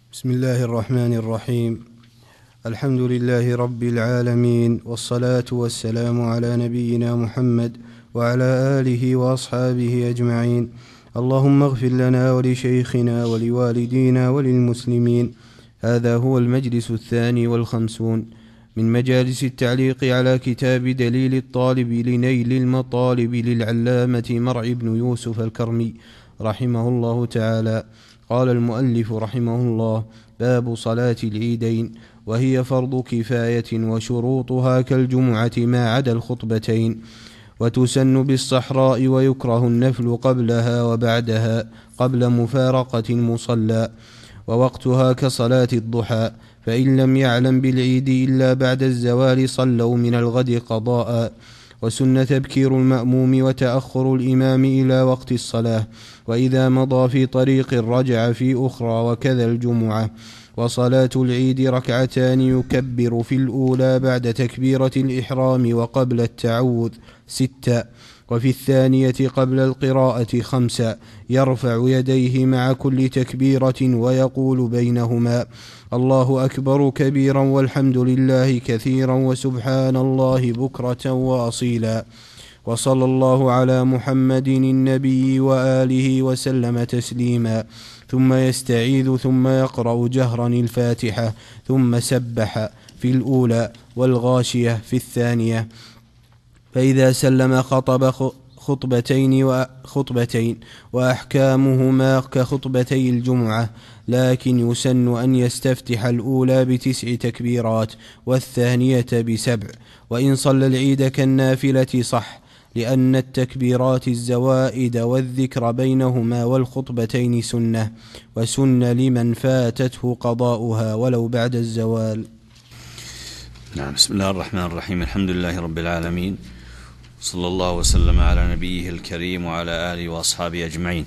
بسم الله الرحمن الرحيم. الحمد لله رب العالمين، والصلاة والسلام على نبينا محمد وعلى آله وأصحابه أجمعين. اللهم اغفر لنا ولشيخنا ولوالدينا وللمسلمين. هذا هو المجلس 52 من مجالس التعليق على كتاب دليل الطالب لنيل المطالب للعلامة مرع بن يوسف الكرمي رحمه الله تعالى. قال المؤلف رحمه الله: باب صلاة العيدين، وهي فرض كفاية، وشروطها كالجمعة ما عدا الخطبتين، وتسن بالصحراء، ويكره النفل قبلها وبعدها قبل مفارقة المصلى، ووقتها كصلاة الضحى، فإن لم يعلم بالعيد إلا بعد الزوال صلوا من الغد قضاء. وسن تبكير المأموم وتأخر الإمام إلى وقت الصلاة، وإذا مضى في طريق رجع في أخرى، وكذا الجمعة. وصلاة العيد ركعتان يكبر في الأولى بعد تكبيرة الإحرام وقبل التعوذ 6، وفي الثانية قبل القراءة 5، يرفع يديه مع كل تكبيرة ويقول بينهما: الله أكبر كبيرا والحمد لله كثيرا وسبحان الله بكرة وأصيلا. وصلى الله على محمد النبي وآله وسلم تسليما. ثم يستعيذ، ثم يقرأ جهرا الفاتحة، ثم سبح في الأولى والغاشية في الثانية. فإذا سلم خطب خطبتين وأحكامهما كخطبتي الجمعة، لكن يسن أن يستفتح الأولى ب9 تكبيرات والثانية ب7. وإن صلى العيد كالنافلة صح، لأن التكبيرات الزوائد والذكر بينهما والخطبتين سنة، وسن لمن فاتته قضاؤها ولو بعد الزوال. نعم. بسم الله الرحمن الرحيم. الحمد لله رب العالمين، صلى الله وسلم على نبيه الكريم وعلى آله وأصحابه أجمعين.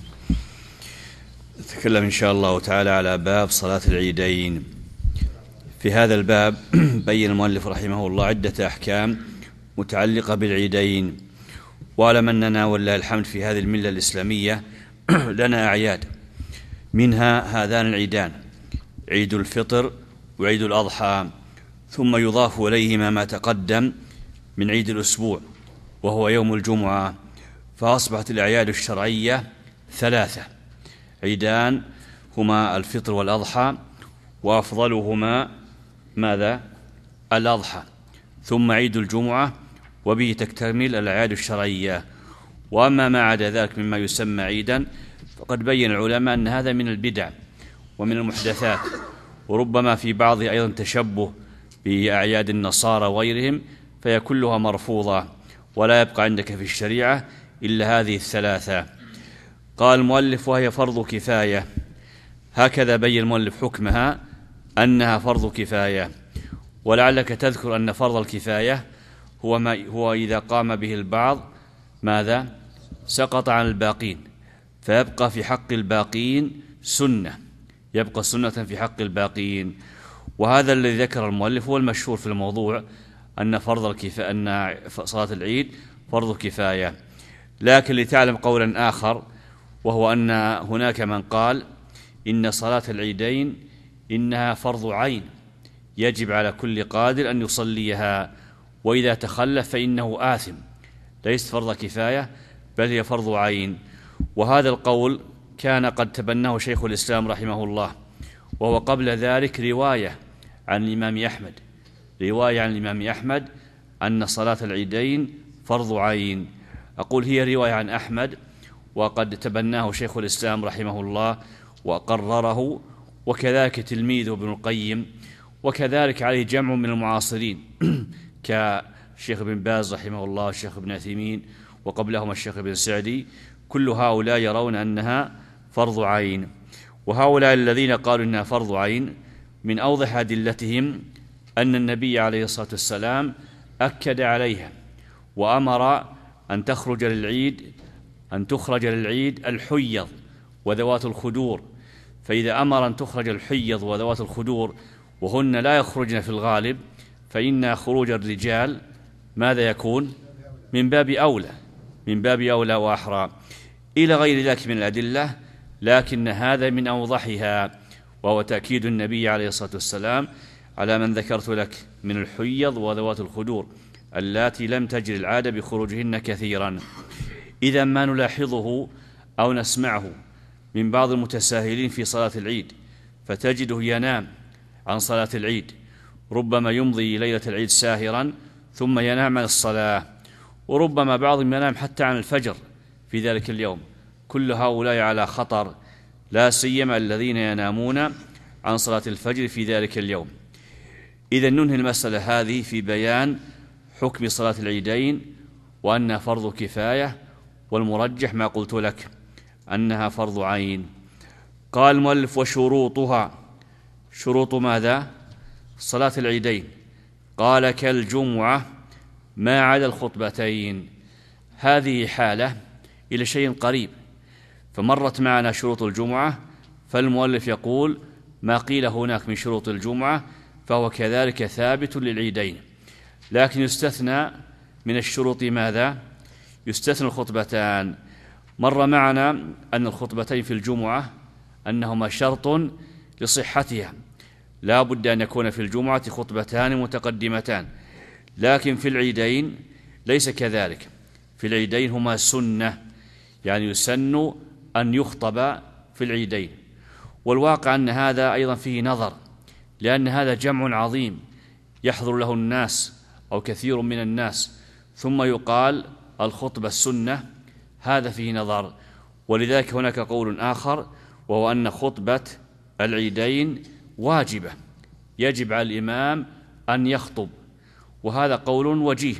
نتكلم إن شاء الله تعالى على باب صلاة العيدين. في هذا الباب بين المؤلف رحمه الله عدة أحكام متعلقة بالعيدين. واعلم أننا ولله الحمد في هذه الملة الإسلامية لنا أعياد، منها هذان العيدان، عيد الفطر وعيد الأضحى، ثم يضاف إليهما ما تقدم من عيد الأسبوع وهو يوم الجمعة. فأصبحت الأعياد الشرعية 3 عيدان، هما الفطر والأضحى، وأفضلهما ماذا؟ الأضحى، ثم عيد الجمعة، وبه تكتمل الأعياد الشرعية. وأما ما عدا ذلك مما يسمى عيدا فقد بين العلماء أن هذا من البدع ومن المحدثات، وربما في بعضه أيضا تشبه بأعياد النصارى وغيرهم، فهي كلها مرفوضة، ولا يبقى عندك في الشريعة إلا هذه 3. قال المؤلف: وهي فرض كفاية. هكذا بين المؤلف حكمها أنها فرض كفاية. ولعلك تذكر أن فرض الكفاية هو إذا قام به البعض ماذا؟ سقط عن الباقين، فيبقى في حق الباقين سنة، يبقى سنة في حق الباقين. وهذا الذي ذكر المؤلف هو المشهور في الموضوع، أن أن صلاة العيد فرض كفاية. لكن لتعلم قولا آخر، وهو أن هناك من قال إن صلاة العيدين إنها فرض عين، يجب على كل قادر أن يصليها، وإذا تخلف فإنه آثم، ليست فرض كفاية بل هي فرض عين. وهذا القول كان قد تبناه شيخ الإسلام رحمه الله، وهو قبل ذلك رواية عن الإمام أحمد أن صلاة العيدين فرض عين. أقول هي رواية عن أحمد، وقد تبناه شيخ الإسلام رحمه الله وقرره، وكذلك تلميذه ابن القيم، وكذلك عليه جمع من المعاصرين كالشيخ بن باز رحمه الله، الشيخ ابن عثيمين، وقبلهم الشيخ ابن سعدي. كل هؤلاء يرون أنها فرض عين. وهؤلاء الذين قالوا إنها فرض عين من أوضح أدلتهم أن النبي عليه الصلاة والسلام أكد عليها، وأمر أن تخرج للعيد الحيض وذوات الخدور. فإذا أمر أن تخرج الحيض وذوات الخدور وهن لا يخرجن في الغالب، فإن خروج الرجال ماذا يكون؟ من باب أولى وأحرى، إلى غير ذلك من الأدلة. لكن هذا من أوضحها، وهو تأكيد النبي عليه الصلاة والسلام على من ذكرت لك من الحيض وذوات الخدور اللاتي لم تجري العادة بخروجهن كثيرا. إذا ما نلاحظه أو نسمعه من بعض المتساهلين في صلاة العيد فتجده ينام عن صلاة العيد، ربما يمضي ليلة العيد ساهرا ثم ينام عن الصلاة، وربما بعضهم ينام حتى عن الفجر في ذلك اليوم. كل هؤلاء على خطر، لا سيما الذين ينامون عن صلاة الفجر في ذلك اليوم. إذا ننهي المسألة هذه في بيان حكم صلاة العيدين وأنها فرض كفاية، والمرجح ما قلت لك أنها فرض عين. قال المؤلف: وشروطها. شروط ماذا؟ صلاة العيدين. قال: كالجمعة ما عدا الخطبتين. هذه حالة إلى شيء قريب، فمرت معنا شروط الجمعة، فالمؤلف يقول ما قيل هناك من شروط الجمعة فهو كذلك ثابت للعيدين، لكن يستثنى من الشروط ماذا؟ يستثنى الخطبتان. مر معنا أن الخطبتين في الجمعة أنهما شرط لصحتها، لا بد أن يكون في الجمعة خطبتان متقدمتان، لكن في العيدين ليس كذلك. في العيدين هما سنة، يعني يسن أن يخطب في العيدين. والواقع أن هذا أيضا فيه نظر، لأن هذا جمع عظيم يحضر له الناس أو كثير من الناس، ثم يقال الخطبة السنة، هذا فيه نظر. ولذلك هناك قول آخر، وهو أن خطبة العيدين واجبة، يجب على الإمام أن يخطب، وهذا قول وجيه.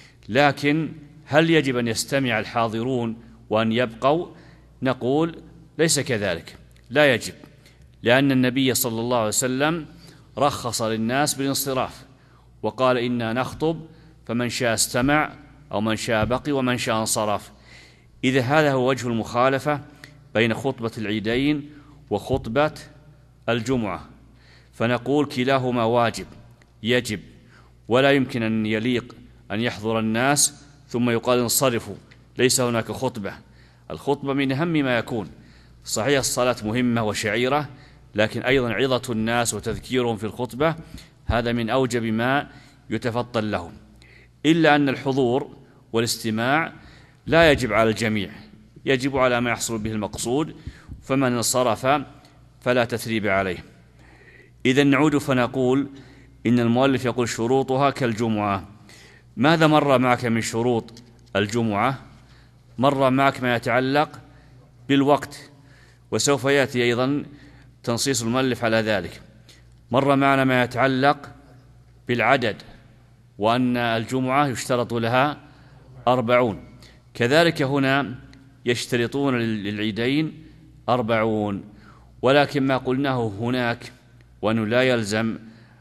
لكن هل يجب أن يستمع الحاضرون وأن يبقوا؟ نقول ليس كذلك، لا يجب، لأن النبي صلى الله عليه وسلم رخص للناس بالانصراف وقال: إنا نخطب فمن شاء استمع أو من شاء بقي ومن شاء انصرف. إذا هذا هو وجه المخالفة بين خطبة العيدين وخطبة الجمعة، فنقول كلاهما واجب يجب، ولا يمكن أن يليق أن يحضر الناس ثم يقال انصرفوا، ليس هناك خطبة. الخطبة من أهم ما يكون. صحيح الصلاة مهمة وشعيرة، لكن أيضا عظة الناس وتذكيرهم في الخطبة هذا من أوجب ما يتفضل لهم، إلا أن الحضور والاستماع لا يجب على الجميع، يجب على ما يحصل به المقصود، فمن انصرف فلا تثريب عليه. إذا نعود فنقول إن المؤلف يقول شروطها كالجمعة. ماذا مر معك من شروط الجمعة؟ مر معك ما يتعلق بالوقت، وسوف يأتي أيضا تنصيص المؤلف على ذلك. مر معنا ما يتعلق بالعدد، وأن الجمعة يشترط لها 40، كذلك هنا يشترطون للعيدين 40، ولكن ما قلناه هناك وأنه لا يلزم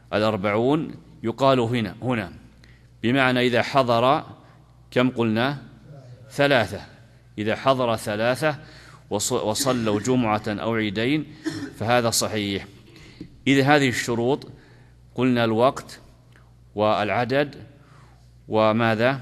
40 يقال هنا بمعنى إذا حضر كم قلنا؟ 3. إذا حضر 3 وصلوا جمعة أو عيدين فهذا صحيح. إذا هذه الشروط قلنا الوقت والعدد وماذا؟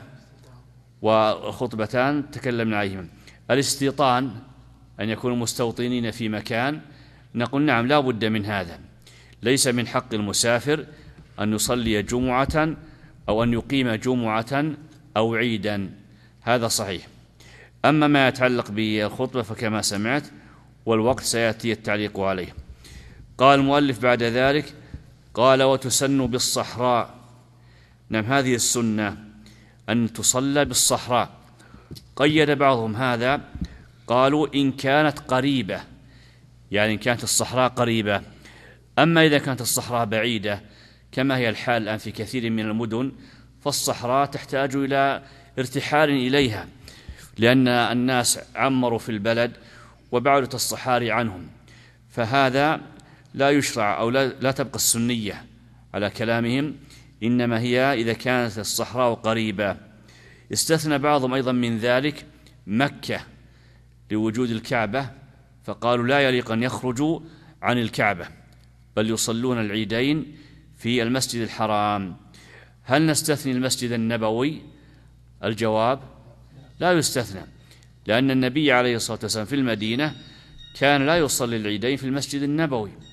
والخطبتان تكلمنا عليهم. الاستيطان أن يكونوا مستوطنين في مكان، نقول نعم لا بد من هذا، ليس من حق المسافر أن يصلي جمعة أو أن يقيم جمعة أو عيدا، هذا صحيح. أما ما يتعلق بالخطبة فكما سمعت، والوقت سيأتي التعليق عليه. قال المؤلف بعد ذلك: قال وتسن بالصحراء. نعم، هذه السنة أن تصلى بالصحراء. قيد بعضهم هذا، قالوا إن كانت قريبة، يعني إن كانت الصحراء قريبة. أما إذا كانت الصحراء بعيدة كما هي الحال الآن في كثير من المدن، فالصحراء تحتاج إلى ارتحال إليها، لأن الناس عمروا في البلد وبعدت الصحاري عنهم، فهذا لا يشرع أو لا تبقى السنية على كلامهم، إنما هي إذا كانت الصحراء قريبة. استثنى بعضهم أيضا من ذلك مكة لوجود الكعبة، فقالوا لا يليق أن يخرجوا عن الكعبة بل يصلون العيدين في المسجد الحرام. هل نستثني المسجد النبوي؟ الجواب لا يستثنى، لأن النبي عليه الصلاة والسلام في المدينة كان لا يصلي العيدين في المسجد النبوي،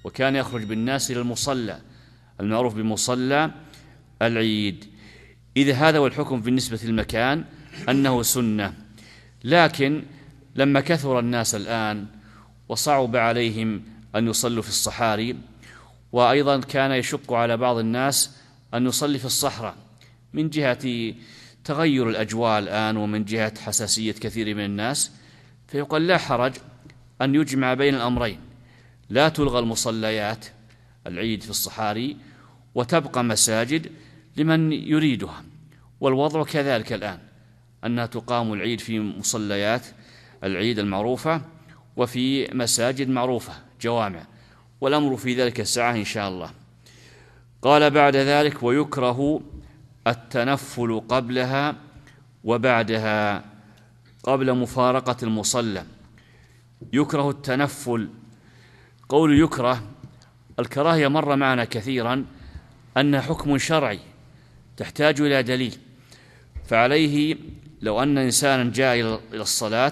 وكان يخرج بالناس إلى المصلى المعروف بمصلى العيد. إذا هذا هو الحكم بالنسبة للمكان أنه سنة. لكن لما كثر الناس الآن وصعب عليهم أن يصلوا في الصحاري، وأيضا كان يشق على بعض الناس أن يصلي في الصحراء من جهة تغير الأجواء الآن ومن جهة حساسية كثير من الناس، فيقال لا حرج أن يجمع بين الأمرين، لا تلغى المصليات العيد في الصحاري وتبقى مساجد لمن يريدها. والوضع كذلك الآن، أنها تقام العيد في مصليات العيد المعروفة وفي مساجد معروفة جوامع، والأمر في ذلك الساعة إن شاء الله. قال بعد ذلك: ويكره التنفل قبلها وبعدها قبل مفارقة المصلى. يكره التنفل. قول يكره، الكراهية مر معنا كثيرا أنها حكم شرعي تحتاج إلى دليل، فعليه لو أن إنسانا جاء إلى الصلاة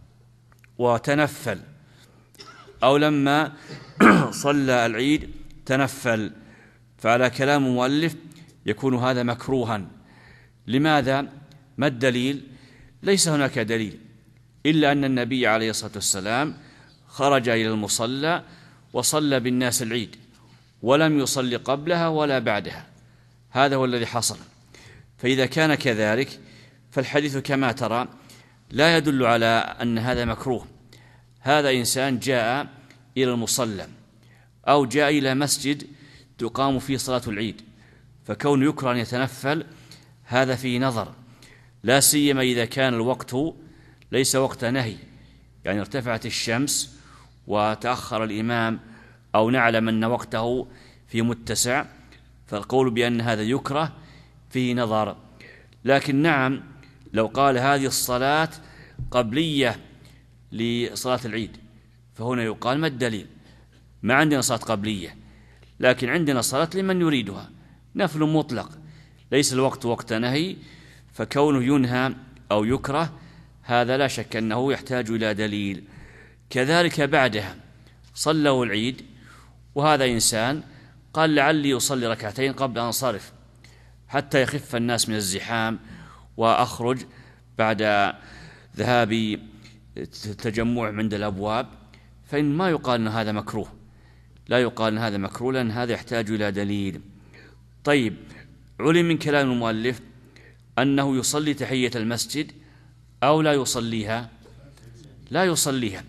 وتنفل، أو لما صلى العيد تنفل، فعلى كلام المؤلف يكون هذا مكروها. لماذا؟ ما الدليل؟ ليس هناك دليل إلا أن النبي عليه الصلاة والسلام خرج إلى المصلى وصلى بالناس العيد ولم يصلي قبلها ولا بعدها، هذا هو الذي حصل. فإذا كان كذلك فالحديث كما ترى لا يدل على أن هذا مكروه. هذا إنسان جاء إلى المصلى أو جاء إلى مسجد تقام فيه صلاة العيد، فكون يكره أن يتنفل هذا فيه نظر، لا سيما إذا كان الوقت ليس وقت نهي، يعني ارتفعت الشمس وتأخر الإمام أو نعلم أن وقته في متسع، فالقول بأن هذا يكره فيه نظر. لكن نعم، لو قال هذه الصلاة قبلية لصلاة العيد فهنا يقال ما الدليل؟ ما عندنا صلاة قبلية، لكن عندنا صلاة لمن يريدها، نفل مطلق، ليس الوقت وقت نهي، فكونه ينهى أو يكره هذا لا شك أنه يحتاج إلى دليل. كذلك بعدها صلوا العيد وهذا إنسان قال لعلي أصلي ركعتين قبل أن أنصرف حتى يخف الناس من الزحام وأخرج بعد ذهاب التجمع عند الأبواب، فإن ما يقال أن هذا مكروه، لا يقال أن هذا مكروه، لأن هذا يحتاج إلى دليل. طيب، علم من كلام المؤلف أنه يصلي تحية المسجد أو لا يصليها؟ لا يصليها،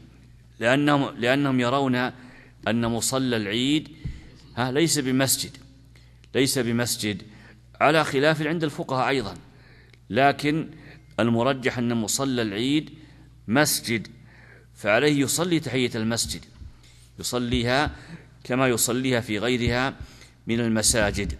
لأنهم يرون أن مصلى العيد ليس بمسجد على خلاف عند الفقهاء أيضا، لكن المرجح أن مصلى العيد مسجد، فعليه يصلي تحية المسجد، يصليها كما يصليها في غيرها من المساجد.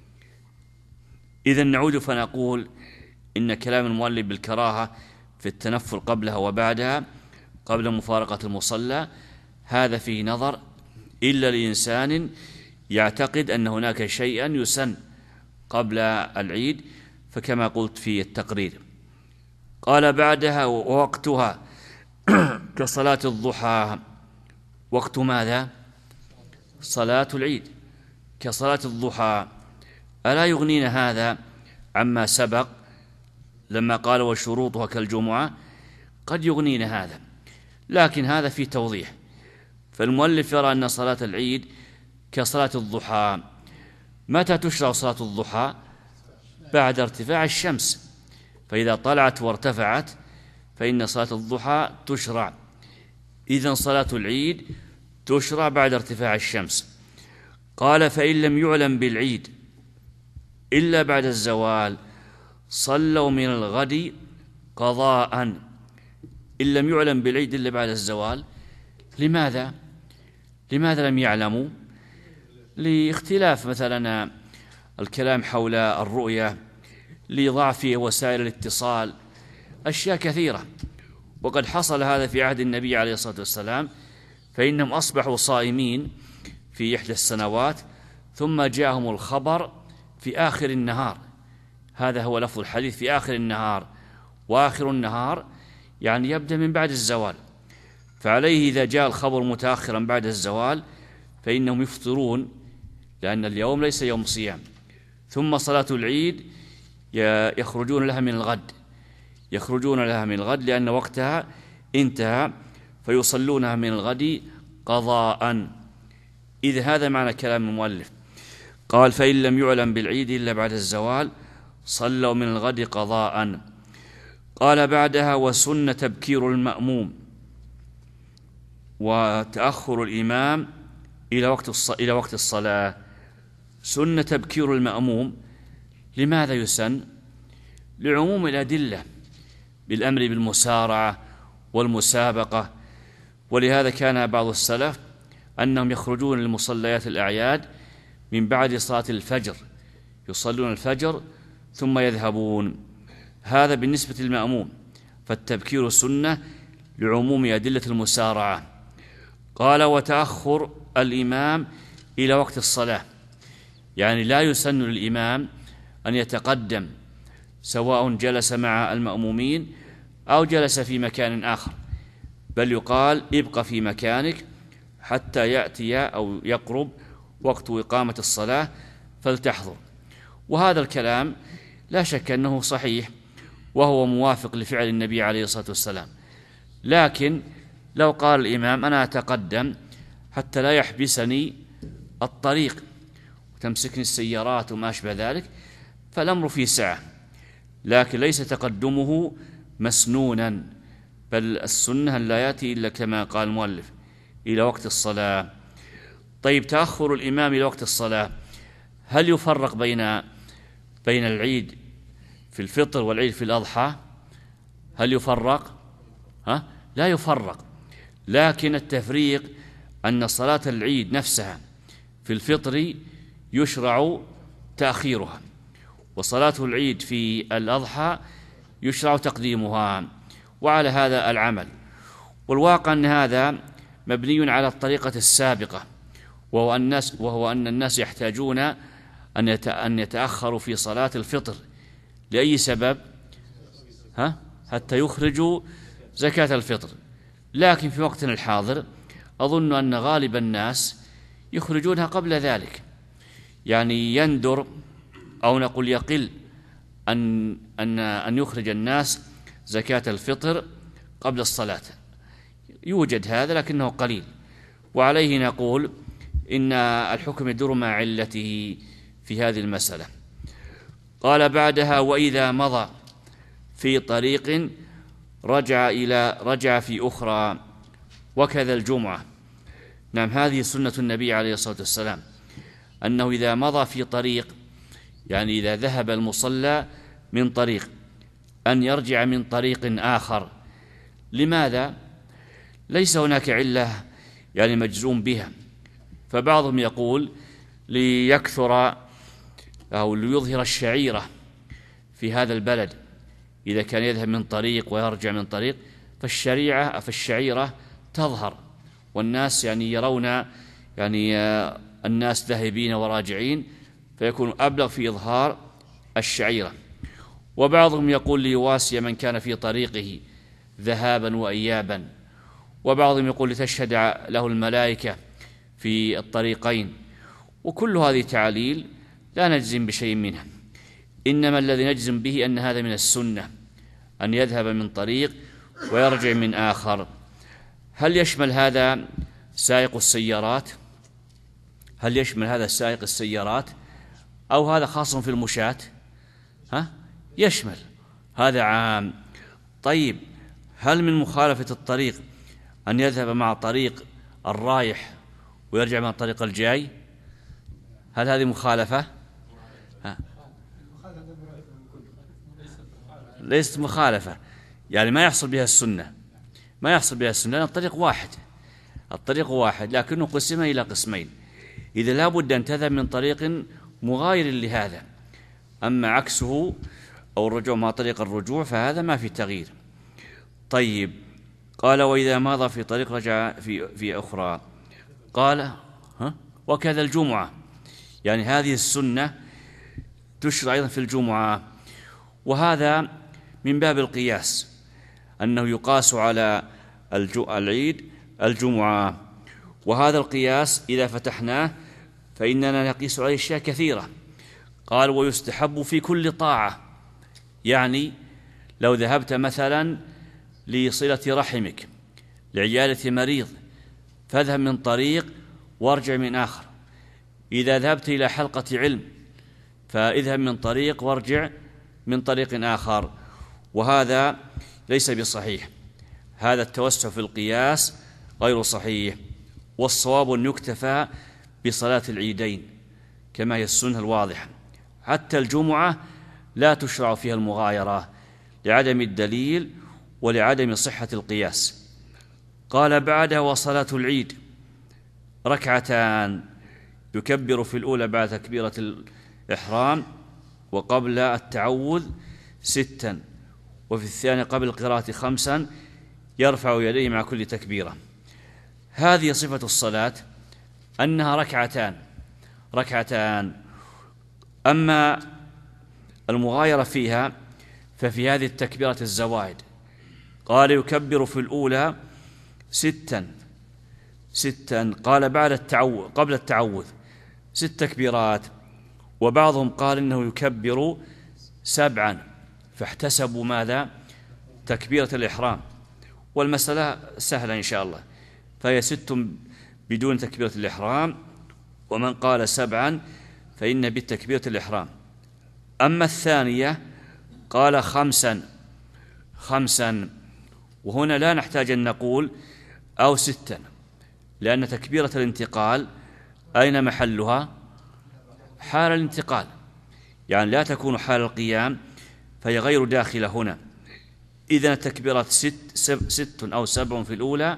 إذن نعود فنقول إن كلام المؤلف بالكراهة في التنفل قبلها وبعدها قبل مفارقة المصلى هذا فيه نظر، إلا لإنسان يعتقد أن هناك شيئا يسن قبل العيد، فكما قلت في التقرير. قال بعدها: ووقتها كصلاة الضحى. وقت ماذا؟ صلاة العيد كصلاة الضحى. ألا يغنينا هذا عما سبق لما قال وشروطها كالجمعة؟ قد يغنينا هذا، لكن هذا في توضيح. فالمؤلف يرى أن صلاة العيد كصلاة الضحى. متى تشرع صلاة الضحى؟ بعد ارتفاع الشمس، فإذا طلعت وارتفعت فإن صلاة الضحى تشرع. إذن صلاة العيد تشرع بعد ارتفاع الشمس. قال: فإن لم يعلم بالعيد إلا بعد الزوال صلوا من الغد قضاء. إن لم يعلم بالعيد إلا بعد الزوال، لماذا لم يعلموا؟ لاختلاف مثلا الكلام حول الرؤية، لضعف وسائل الاتصال، أشياء كثيرة. وقد حصل هذا في عهد النبي عليه الصلاة والسلام، فإنهم أصبحوا صائمين في إحدى السنوات ثم جاءهم الخبر في آخر النهار، هذا هو لفظ الحديث، في آخر النهار، وآخر النهار يعني يبدأ من بعد الزوال، فعليه إذا جاء الخبر متأخرا بعد الزوال فإنهم يفطرون لأن اليوم ليس يوم صيام، ثم صلاة العيد يخرجون لها من الغد لأن وقتها انتهى، فيصلونها من الغد قضاء. إذ هذا معنى كلام المؤلف. قال: فإن لم يعلم بالعيد إلا بعد الزوال صلوا من الغد قضاء. قال بعدها: وسن تبكير المأموم وتأخر الإمام إلى وقت الصلاة. سن تبكير المأموم، لماذا يسن؟ لعموم الأدلة بالأمر بالمسارعة والمسابقة، ولهذا كان بعض السلف أنهم يخرجون لمصليات الأعياد من بعد صلاة الفجر، يصلون الفجر ثم يذهبون. هذا بالنسبة للمأموم، فالتبكير سنة لعموم أدلة المسارعة. قال: وتأخر الإمام إلى وقت الصلاة، يعني لا يسن للإمام أن يتقدم سواء جلس مع المأمومين أو جلس في مكان آخر، بل يقال: ابق في مكانك حتى يأتي أو يقرب وقت إقامة الصلاة فلتحضر. وهذا الكلام لا شك أنه صحيح وهو موافق لفعل النبي عليه الصلاة والسلام، لكن لو قال الإمام: أنا أتقدم حتى لا يحبسني الطريق وتمسكني السيارات وما أشبه ذلك، فالأمر فيه سعة، لكن ليس تقدمه مسنونا، بل السنة لا يأتي إلا كما قال المؤلف إلى وقت الصلاة. طيب، تأخر الإمام إلى وقت الصلاة، هل يفرق بين العيد في الفطر والعيد في الأضحى؟ هل يفرق؟ لا يفرق، لكن التفريق أن صلاة العيد نفسها في الفطر يشرع تأخيرها، وصلاة العيد في الأضحى يشرع تقديمها، وعلى هذا العمل. والواقع أن هذا مبني على الطريقة السابقة، وهو أن الناس يحتاجون أن يتأخروا في صلاة الفطر لأي سبب؟ حتى يخرجوا زكاة الفطر. لكن في وقتنا الحاضر أظن أن غالب الناس يخرجونها قبل ذلك، يعني يندر أو نقول يقل أن يخرج الناس زكاة الفطر قبل الصلاة، يوجد هذا لكنه قليل، وعليه نقول إن الحكم يدور مع علته في هذه المسألة. قال بعدها: وإذا مضى في طريق رجع في أخرى، وكذا الجمعة. نعم، هذه سنة النبي عليه الصلاة والسلام، أنه إذا مضى في طريق، يعني إذا ذهب المصلى من طريق، أن يرجع من طريق آخر. لماذا؟ ليس هناك علة يعني مجزوم بها، فبعضهم يقول ليكثر أو ليظهر الشعيرة في هذا البلد، إذا كان يذهب من طريق ويرجع من طريق فالشعيرة تظهر، والناس يعني يرون يعني الناس ذاهبين وراجعين، فيكون أبلغ في إظهار الشعيرة. وبعضهم يقول ليواسي من كان في طريقه ذهابا وإيابا، وبعضهم يقول لتشهد له الملائكة في الطريقين. وكل هذه تعاليل لا نجزم بشيء منها، إنما الذي نجزم به أن هذا من السنة، أن يذهب من طريق ويرجع من آخر. هل يشمل هذا سائق السيارات؟ أو هذا خاص في المشاة؟ يشمل، هذا عام. طيب، هل من مخالفة الطريق أن يذهب مع طريق الرايح ويرجع مع الطريق الجاي؟ هل هذه مخالفة؟ ليست مخالفة، يعني ما يحصل بها السنة، لأن الطريق واحد لكنه قسم إلى قسمين، إذا لا بد أن تذهب من طريق مغاير لهذا. أما عكسه أو الرجوع مع طريق الرجوع فهذا ما في تغيير. طيب، قال: وإذا مضى في طريق رجع في أخرى. قال: وكذا الجمعة، يعني هذه السنة تشرع أيضا في الجمعة، وهذا من باب القياس، أنه يقاس على العيد الجمعة. وهذا القياس إذا فتحناه فإننا نقيس عليه أشياء كثيرة. قال ويستحب في كل طاعة، يعني لو ذهبت مثلا لصلة رحمك، لعيادة مريض، فاذهب من طريق وارجع من آخر. إذا ذهبت إلى حلقة علم فاذهب من طريق وارجع من طريق آخر، وهذا ليس بصحيح. هذا التوسع في القياس غير صحيح، والصواب أن يكتفى بصلاة العيدين كما هي السنة الواضحة. حتى الجمعة لا تشرع فيها المغايرة لعدم الدليل ولعدم صحة القياس. قال بعدها وصلاة العيد ركعتان، يكبر في الأولى بعد تكبيرة الإحرام وقبل التعوذ 6، وفي الثانية قبل القراءة 5، يرفع يديه مع كل تكبيرة. هذه صفة الصلاة أنها ركعتان. أما المغايرة فيها ففي هذه التكبيرة الزوائد. قال يكبر في الأولى 6، قال قبل التعوذ 6 تكبيرات، وبعضهم قال إنه يكبر 7، فاحتسبوا ماذا؟ تكبيرة الإحرام، والمسألة سهلة إن شاء الله، فهي 6 بدون تكبيرة الإحرام، ومن قال 7 فإن بالتكبيرة الإحرام. أما الثانية قال 5، وهنا لا نحتاج أن نقول أو 6، لأن تكبيرة الانتقال أين محلها؟ حال الانتقال، يعني لا تكون حال القيام، فهي غير داخلة هنا. إذن التكبيرات 6 أو 7 في الأولى،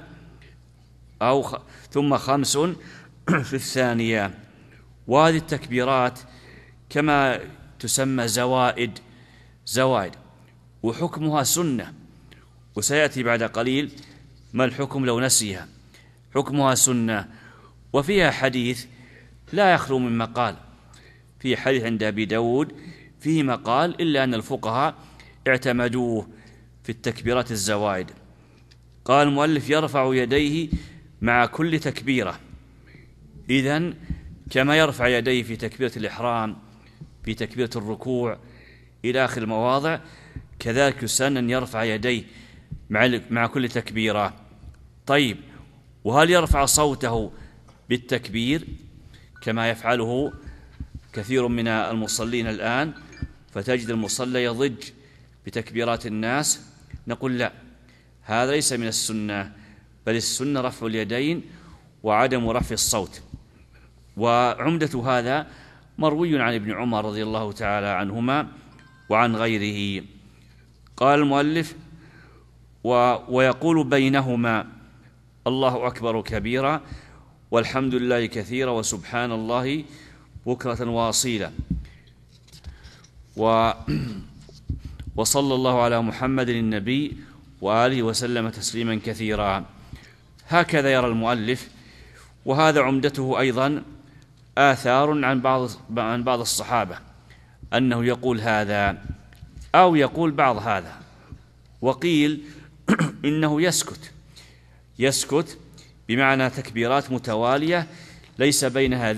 ثم 5 في الثانية. وهذه التكبيرات كما تسمى زوائد، وحكمها سنة، وسيأتي بعد قليل ما الحكم لو نسيها. حكمها سنة، وفيها حديث لا يخلو من مقال. في حديث عند أبي داود فيه مقال، إلا أن الفقهاء اعتمدوه في التكبيرات الزوائد. قال المؤلف يرفع يديه مع كل تكبيرة. إذن كما يرفع يديه في تكبيرة الإحرام، في تكبيرة الركوع إلى آخر المواضع، كذلك يسن أن يرفع يديه مع كل تكبيرة. طيب، وهل يرفع صوته بالتكبير كما يفعله كثير من المصلين الآن، فتجد المصلى يضج بتكبيرات الناس؟ نقول لا، هذا ليس من السنة، بل السنة رفع اليدين وعدم رفع الصوت. وعمدة هذا مروي عن ابن عمر رضي الله تعالى عنهما وعن غيره. قال المؤلف ويقول بينهما الله أكبر كبيرا والحمد لله كثيرا وسبحان الله بكرة واصيلا وصلى الله على محمد النبي وآله وسلم تسليما كثيرا. هكذا يرى المؤلف، وهذا عمدته أيضا آثار عن بعض الصحابة أنه يقول هذا أو يقول بعض هذا. وقيل إنه يسكت بمعنى تكبيرات متوالية ليس بينها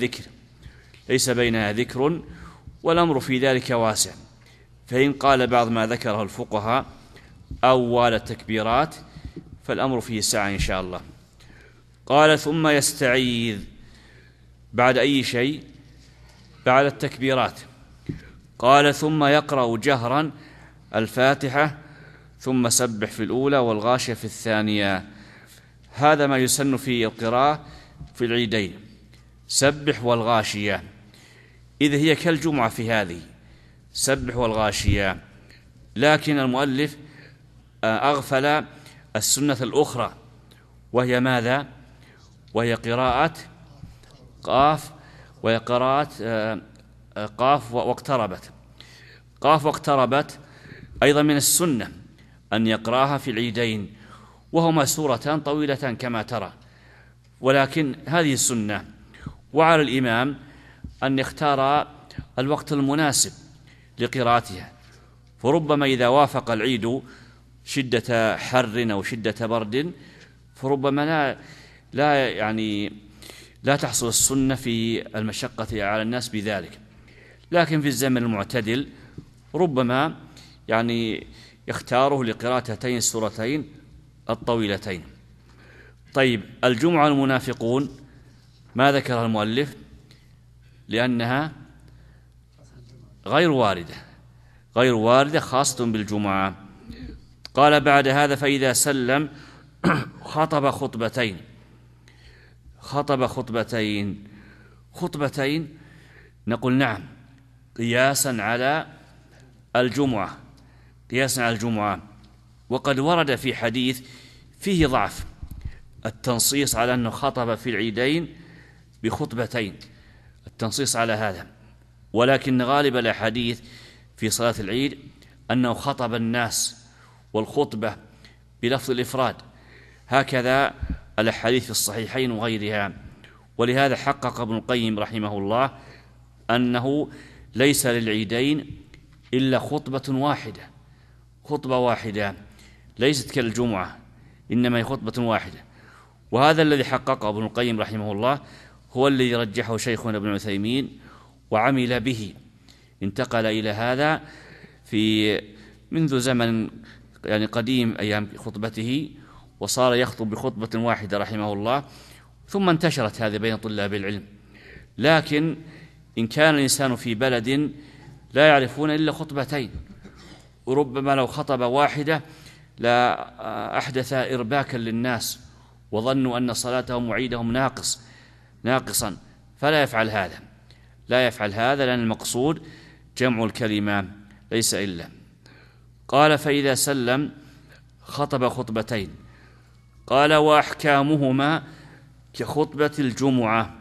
ذكر، والأمر في ذلك واسع. فإن قال بعض ما ذكره الفقهاء أول التكبيرات فالأمر فيه سعة إن شاء الله. قال ثم يستعيذ بعد أي شيء؟ بعد التكبيرات. قال ثم يقرأ جهرا الفاتحة، ثم سبح في الأولى والغاشية في الثانية. هذا ما يسن في القراءة في العيدين، سبح والغاشية، إذ هي كالجمعة في هذه، سبح والغاشية. لكن المؤلف أغفل السنة الأخرى، وهي ماذا؟ وهي قراءة قاف، وهي قراءة قاف واقتربت. قاف واقتربت أيضا من السنة أن يقرأها في العيدين، وهما سورتان طويلتان كما ترى، ولكن هذه السنة. وعلى الإمام أن يختار الوقت المناسب لقراءتها، فربما إذا وافق العيد شدة حر أو شدة برد فربما لا تحصل السنة في المشقة على الناس بذلك، لكن في الزمن المعتدل ربما يختاره لقراءة هاتين السورتين الطويلتين. طيب، الجمعة المنافقون ما ذكرها المؤلف لأنها غير واردة خاصة بالجمعة. قال بعد هذا: فإذا سلم خطب خطبتين نقول نعم، قياسا على الجمعة. وقد ورد في حديث فيه ضعف التنصيص على أنه خطب في العيدين بخطبتين، التنصيص على هذا، ولكن غالب الأحاديث في صلاة العيد أنه خطب الناس، والخطبة بلفظ الإفراد، هكذا الأحاديث في الصحيحين وغيرها. ولهذا حقق ابن القيم رحمه الله أنه ليس للعيدين إلا خطبة واحدة ليست كالجمعة، إنما هي خطبة واحدة. وهذا الذي حققه ابن القيم رحمه الله هو الذي رجحه شيخنا ابن عثيمين وعمل به، انتقل إلى هذا منذ زمن قديم أيام خطبته، وصار يخطب بخطبة واحدة رحمه الله، ثم انتشرت هذه بين طلاب العلم. لكن إن كان الإنسان في بلد لا يعرفون إلا خطبتين، وربما لو خطب واحدة لا أحدث إرباكا للناس وظنوا أن صلاتهم وعيدهم ناقصا، فلا يفعل هذا، لأن المقصود جمع الكلمة ليس إلا. قال: فإذا سلم خطب خطبتين. قال: وأحكامهما كخطبة الجمعة.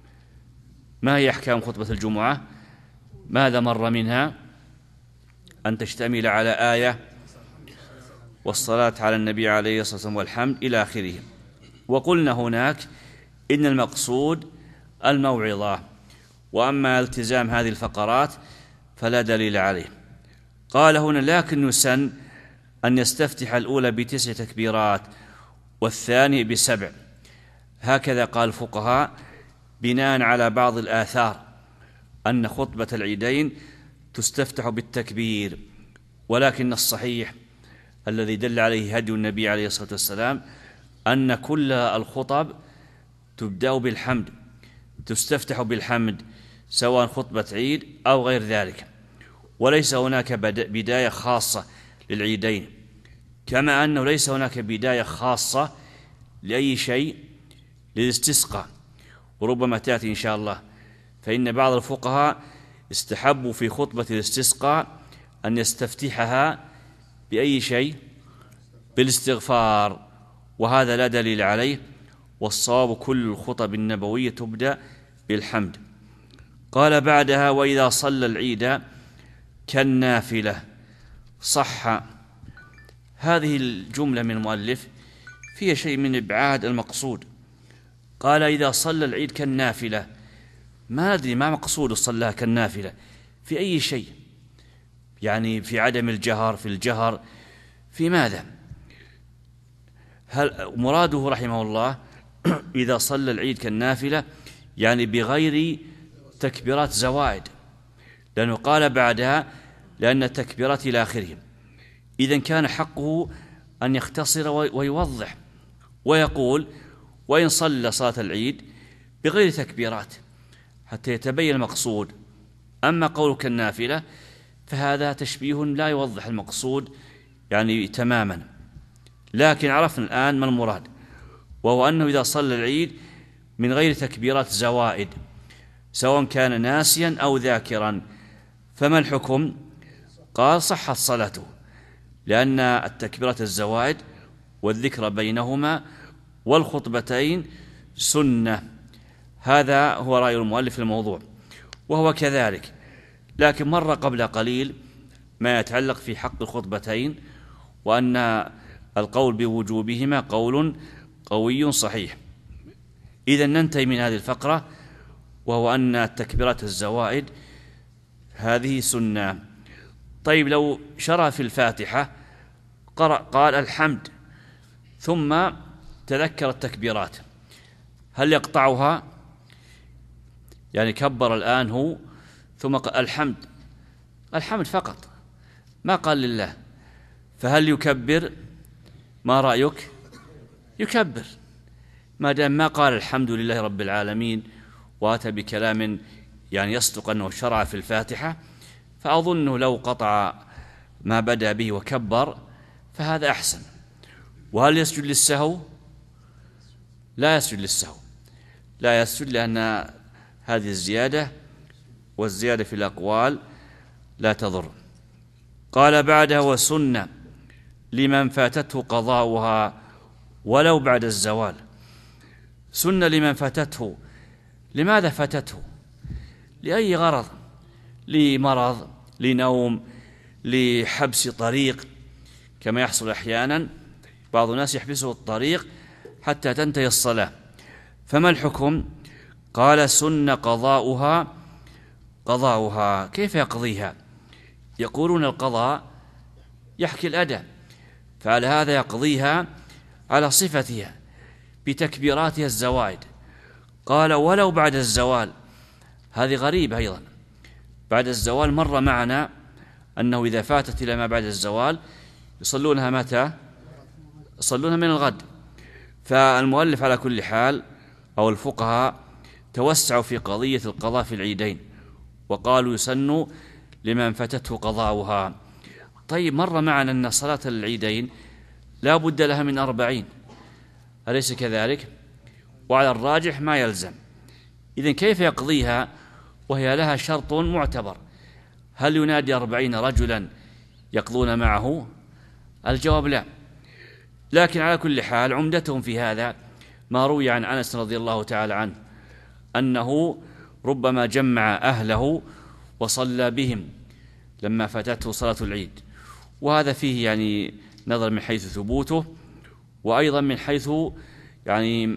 ما هي أحكام خطبة الجمعة؟ ماذا مر منها؟ أن تشتمل على آية، والصلاة على النبي عليه الصلاة والسلام، والحمد، إلى آخره. وقلنا هناك إن المقصود الموعظة، وأما التزام هذه الفقرات فلا دليل عليه. قال هنا: لكن يسن أن يستفتح الأولى ب9 تكبيرات والثاني ب7. هكذا قال الفقهاء بناء على بعض الآثار أن خطبة العيدين تستفتح بالتكبير، ولكن الصحيح الذي دل عليه هدي النبي عليه الصلاة والسلام أن كل الخطب تبدأ بالحمد، تستفتح بالحمد، سواء خطبة عيد أو غير ذلك، وليس هناك بداية خاصة للعيدين، كما أنه ليس هناك بداية خاصة لأي شيء للاستسقاء، وربما تأتي إن شاء الله. فإن بعض الفقهاء استحبوا في خطبة الاستسقاء أن يستفتحها بأي شيء؟ بالاستغفار، وهذا لا دليل عليه، والصواب كل الخطب النبوية تبدأ بالحمد. قال بعدها: وإذا صلى العيد كالنافلة. صح. هذه الجملة من المؤلف فيها شيء من إبعاد المقصود. قال: إذا صلى العيد كالنافلة، ما أدري ما مقصود صلاها كالنافلة، في أي شيء؟ في عدم الجهر، في الجهر، في ماذا؟ هل مراده رحمه الله إذا صلى العيد كالنافلة بغير تكبيرات زوائد، لأنه قال بعدها لأن التكبيرات إلى آخره. إذن كان حقه أن يختصر ويوضح ويقول: وإن صلى صلاة العيد بغير تكبيرات، حتى يتبين المقصود. أما قولك النافلة فهذا تشبيه لا يوضح المقصود تماما. لكن عرفنا الآن ما المراد، وهو أنه إذا صلى العيد من غير تكبيرات زوائد، سواء كان ناسيا أو ذاكرا، فما الحكم؟ قال: صحت صلاته، لأن التكبيرات الزوائد والذكر بينهما والخطبتين سنة. هذا هو رأي المؤلف في الموضوع، وهو كذلك. لكن مر قبل قليل ما يتعلق في حق الخطبتين، وأن القول بوجوبهما قول قوي صحيح. إذن ننتهي من هذه الفقرة، وهو أن التكبيرات الزوائد هذه سنة. طيب، لو شرع في الفاتحة قال الحمد ثم تذكر التكبيرات، هل يقطعها؟ يعني كبر الآن هو ثم قال الحمد فقط، ما قال لله، فهل يكبر؟ ما رأيك؟ يكبر ما دام ما قال الحمد لله رب العالمين وأتى بكلام يعني يصدق أنه شرع في الفاتحة، فأظنه لو قطع ما بدأ به وكبر فهذا أحسن. وهل يسجد للسهو؟ لا يسجد للسهو، لا يسجد، لأن هذه الزيادة، والزيادة في الأقوال لا تضر. قال بعدها: وسنة لمن فاتته قضاؤها ولو بعد الزوال. سنة لمن فاتته. لماذا فاتته؟ لأي غرض؟ لمرض، لنوم، لحبس طريق، كما يحصل أحيانا بعض الناس يحبسه الطريق حتى تنتهي الصلاة، فما الحكم؟ قال: سن قضاؤها. كيف يقضيها؟ يقولون القضاء يحكي الأداء، فعلى هذا يقضيها على صفتها بتكبيراتها الزوائد. قال: ولو بعد الزوال. هذه غريبة أيضا، بعد الزوال مر معنا أنه إذا فاتت إلى ما بعد الزوال يصلونها متى؟ يصلونها من الغد. فالمؤلف على كل حال أو الفقهاء توسعوا في قضية القضاء في العيدين، وقالوا يسن لمن فاتته قضاؤها. طيب، مر معنا أن صلاة العيدين لا بد لها من 40، أليس كذلك؟ وعلى الراجح ما يلزم. إذن كيف يقضيها وهي لها شرط معتبر؟ هل ينادي 40 رجلا يقضون معه؟ الجواب لا. لكن على كل حال عمدتهم في هذا ما روي عن أنس رضي الله تعالى عنه أنه ربما جمع أهله وصلى بهم لما فاتته صلاة العيد، وهذا فيه يعني نظر من حيث ثبوته، وأيضا من حيث يعني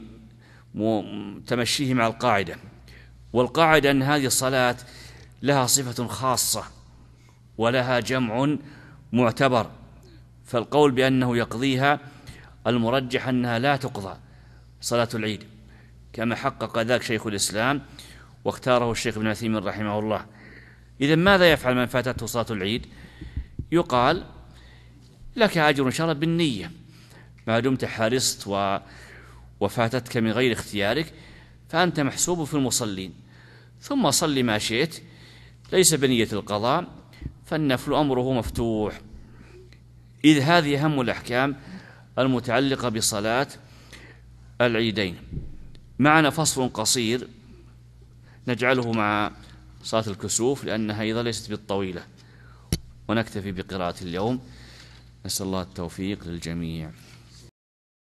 تمشيه مع القاعدة. والقاعدة أن هذه الصلاة لها صفة خاصة ولها جمع معتبر، فالقول بأنه يقضيها المرجح أنها لا تقضى صلاة العيد، كما حقق ذاك شيخ الإسلام واختاره الشيخ ابن عثيمين رحمه الله. إذن ماذا يفعل من فاتته صلاة العيد؟ يقال: لك أجر إن شاء الله بالنية، ما دمت حرصت وفاتتك من غير اختيارك، فأنت محسوب في المصلين، ثم صل ما شئت، ليس بنية القضاء، فالنفل أمره مفتوح. إذ هذه أهم الأحكام المتعلقة بصلاة العيدين. معنا فصل قصير نجعله مع صلاة الكسوف لأنها أيضا ليست بالطويلة، ونكتفي بقراءة اليوم. نسأل الله التوفيق للجميع.